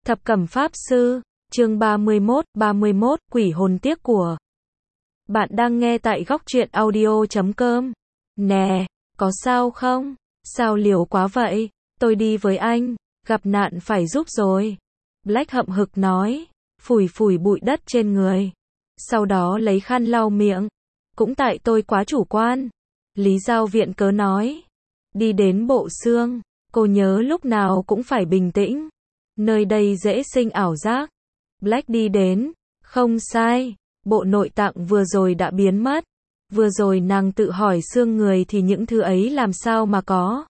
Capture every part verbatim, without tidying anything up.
Thập Cẩm Pháp Sư, chương ba mươi mốt, ba mươi mốt, Quỷ hồn tiếc của. Bạn đang nghe tại góc truyện audio chấm com. Nè, có sao không? Sao liều quá vậy? Tôi đi với anh, gặp nạn phải giúp rồi. Black hậm hực nói, phủi phủi bụi đất trên người. Sau đó lấy khăn lau miệng. Cũng tại tôi quá chủ quan. Lý Giao viện cớ nói. Đi đến bộ xương, cô nhớ lúc nào cũng phải bình tĩnh. Nơi đây dễ sinh ảo giác. Black đi đến, không sai, bộ nội tạng vừa rồi đã biến mất. Vừa rồi nàng tự hỏi xương người thì những thứ ấy làm sao mà có.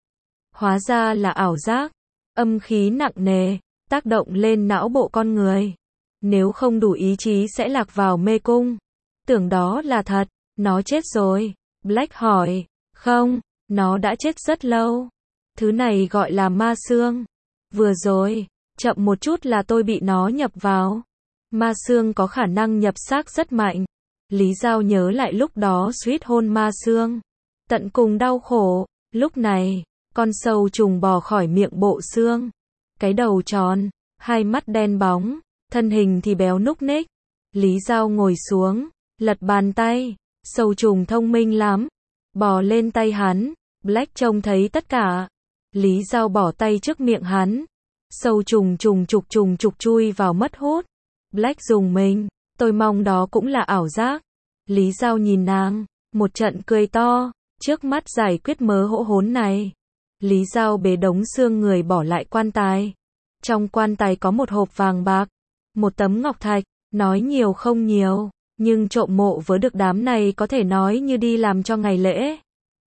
Hóa ra là ảo giác, âm khí nặng nề, tác động lên não bộ con người. Nếu không đủ ý chí sẽ lạc vào mê cung. Tưởng đó là thật, nó chết rồi. Black hỏi, không, nó đã chết rất lâu. Thứ này gọi là ma xương. Vừa rồi, chậm một chút là tôi bị nó nhập vào. Ma xương có khả năng nhập xác rất mạnh. Lý Giao nhớ lại lúc đó suýt hôn ma xương. Tận cùng đau khổ. Lúc này, con sâu trùng bò khỏi miệng bộ xương. Cái đầu tròn, hai mắt đen bóng, thân hình thì béo núc ních. Lý Giao ngồi xuống, lật bàn tay. Sâu trùng thông minh lắm. Bò lên tay hắn. Black trông thấy tất cả. Lý Giao bỏ tay trước miệng hắn. Sâu trùng trùng trục trùng trục chui vào mất hút. Black dùng mình, tôi mong đó cũng là ảo giác. Lý Giao nhìn nàng, một trận cười to, trước mắt giải quyết mớ hỗn hốn này. Lý Giao bế đống xương người bỏ lại quan tài. Trong quan tài có một hộp vàng bạc, một tấm ngọc thạch, nói nhiều không nhiều, nhưng trộm mộ với được đám này có thể nói như đi làm cho ngày lễ.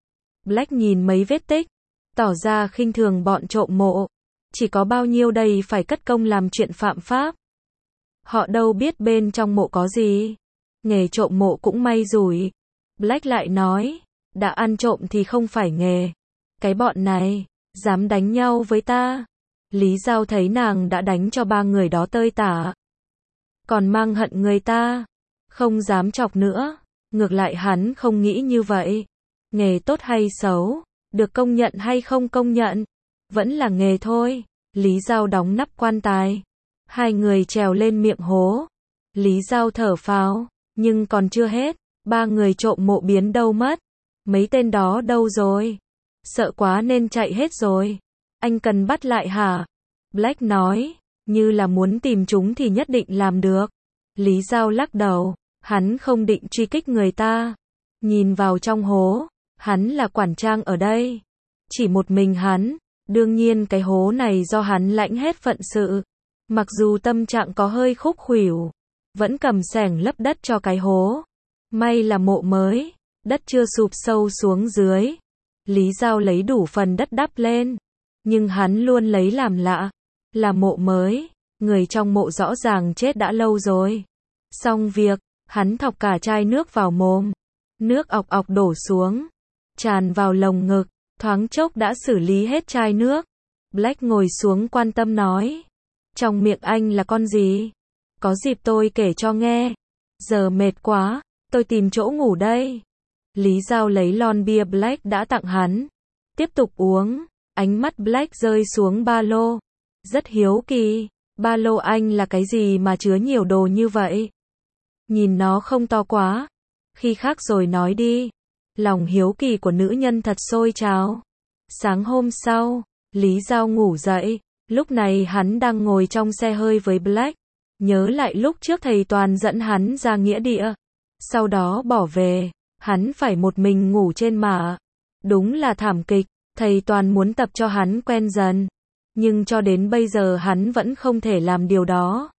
Black nhìn mấy vết tích, tỏ ra khinh thường bọn trộm mộ. Chỉ có bao nhiêu đây phải cất công làm chuyện phạm pháp. Họ đâu biết bên trong mộ có gì. Nghề trộm mộ cũng may rủi. Black lại nói, đã ăn trộm thì không phải nghề. Cái bọn này, dám đánh nhau với ta. Lý Giao thấy nàng đã đánh cho ba người đó tơi tả. Còn mang hận người ta. Không dám chọc nữa. Ngược lại hắn không nghĩ như vậy. Nghề tốt hay xấu, được công nhận hay không công nhận, vẫn là nghề thôi. Lý Giao đóng nắp quan tài. Hai người trèo lên miệng hố. Lý Giao thở phào, nhưng còn chưa hết. Ba người trộm mộ biến đâu mất. Mấy tên đó đâu rồi? Sợ quá nên chạy hết rồi. Anh cần bắt lại hả? Black nói, như là muốn tìm chúng thì nhất định làm được. Lý Giao lắc đầu, hắn không định truy kích người ta. Nhìn vào trong hố, hắn là quản trang ở đây. Chỉ một mình hắn. Đương nhiên cái hố này do hắn lãnh hết phận sự. Mặc dù tâm trạng có hơi khúc khuỷu, vẫn cầm xẻng lấp đất cho cái hố. May là mộ mới, đất chưa sụp sâu xuống dưới. Lý Giao lấy đủ phần đất đắp lên. Nhưng hắn luôn lấy làm lạ. Là mộ mới, người trong mộ rõ ràng chết đã lâu rồi. Xong việc, hắn thọc cả chai nước vào mồm. Nước ọc ọc đổ xuống, tràn vào lồng ngực. Thoáng chốc đã xử lý hết chai nước. Black ngồi xuống quan tâm nói. Trong miệng anh là con gì? Có dịp tôi kể cho nghe. Giờ mệt quá, tôi tìm chỗ ngủ đây. Lý Giao lấy lon bia Black đã tặng hắn. Tiếp tục uống. Ánh mắt Black rơi xuống ba lô. Rất hiếu kỳ. Ba lô anh là cái gì mà chứa nhiều đồ như vậy? Nhìn nó không to quá. Khi khác rồi nói đi. Lòng hiếu kỳ của nữ nhân thật sôi trào. Sáng hôm sau, Lý Giao ngủ dậy. Lúc này hắn đang ngồi trong xe hơi với Black. Nhớ lại lúc trước thầy Toàn dẫn hắn ra nghĩa địa. Sau đó bỏ về. Hắn phải một mình ngủ trên mả. Đúng là thảm kịch. Thầy Toàn muốn tập cho hắn quen dần. Nhưng cho đến bây giờ hắn vẫn không thể làm điều đó.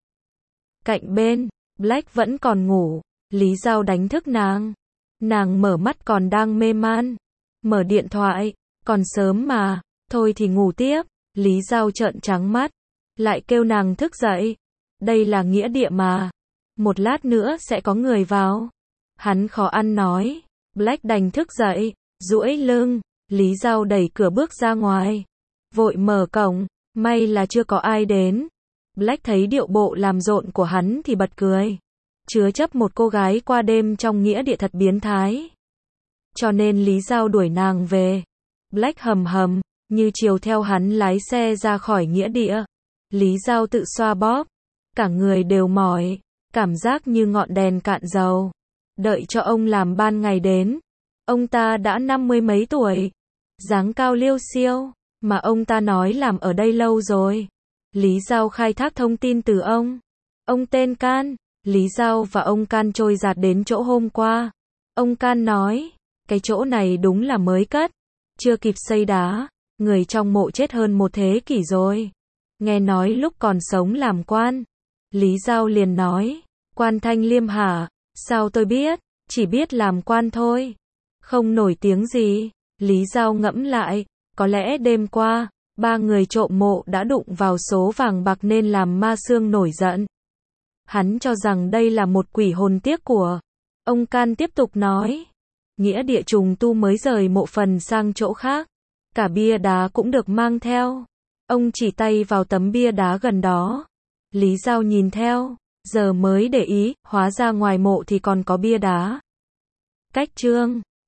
Cạnh bên, Black vẫn còn ngủ. Lý Giao đánh thức nàng. Nàng mở mắt còn đang mê man. Mở điện thoại. Còn sớm mà. Thôi thì ngủ tiếp. Lý Giao trợn trắng mắt. Lại kêu nàng thức dậy. Đây là nghĩa địa mà. Một lát nữa sẽ có người vào. Hắn khó ăn nói. Black đành thức dậy. Duỗi lưng. Lý Giao đẩy cửa bước ra ngoài. Vội mở cổng. May là chưa có ai đến. Black thấy điệu bộ làm rộn của hắn thì bật cười. Chứa chấp một cô gái qua đêm trong nghĩa địa thật biến thái. Cho nên Lý Giao đuổi nàng về. Black hầm hầm, như chiều theo hắn lái xe ra khỏi nghĩa địa. Lý Giao tự xoa bóp. Cả người đều mỏi. Cảm giác như ngọn đèn cạn dầu. Đợi cho ông làm ban ngày đến. Ông ta đã năm mươi mấy tuổi. Dáng cao liêu xiêu. Mà ông ta nói làm ở đây lâu rồi. Lý Giao khai thác thông tin từ ông. Ông tên Can. Lý Giao và ông Can trôi dạt đến chỗ hôm qua. Ông Can nói, cái chỗ này đúng là mới cất. Chưa kịp xây đá. Người trong mộ chết hơn một thế kỷ rồi. Nghe nói lúc còn sống làm quan. Lý Giao liền nói, Quan Thanh Liêm hả? Sao tôi biết? Chỉ biết làm quan thôi. Không nổi tiếng gì. Lý Giao ngẫm lại, có lẽ đêm qua, ba người trộm mộ đã đụng vào số vàng bạc nên làm Ma Xương nổi giận. Hắn cho rằng đây là một quỷ hồn tiếc của. Ông Can tiếp tục nói, nghĩa địa trùng tu mới rời mộ phần sang chỗ khác. Cả bia đá cũng được mang theo. Ông chỉ tay vào tấm bia đá gần đó. Lý Giao nhìn theo, giờ mới để ý, hóa ra ngoài mộ thì còn có bia đá. Cách chương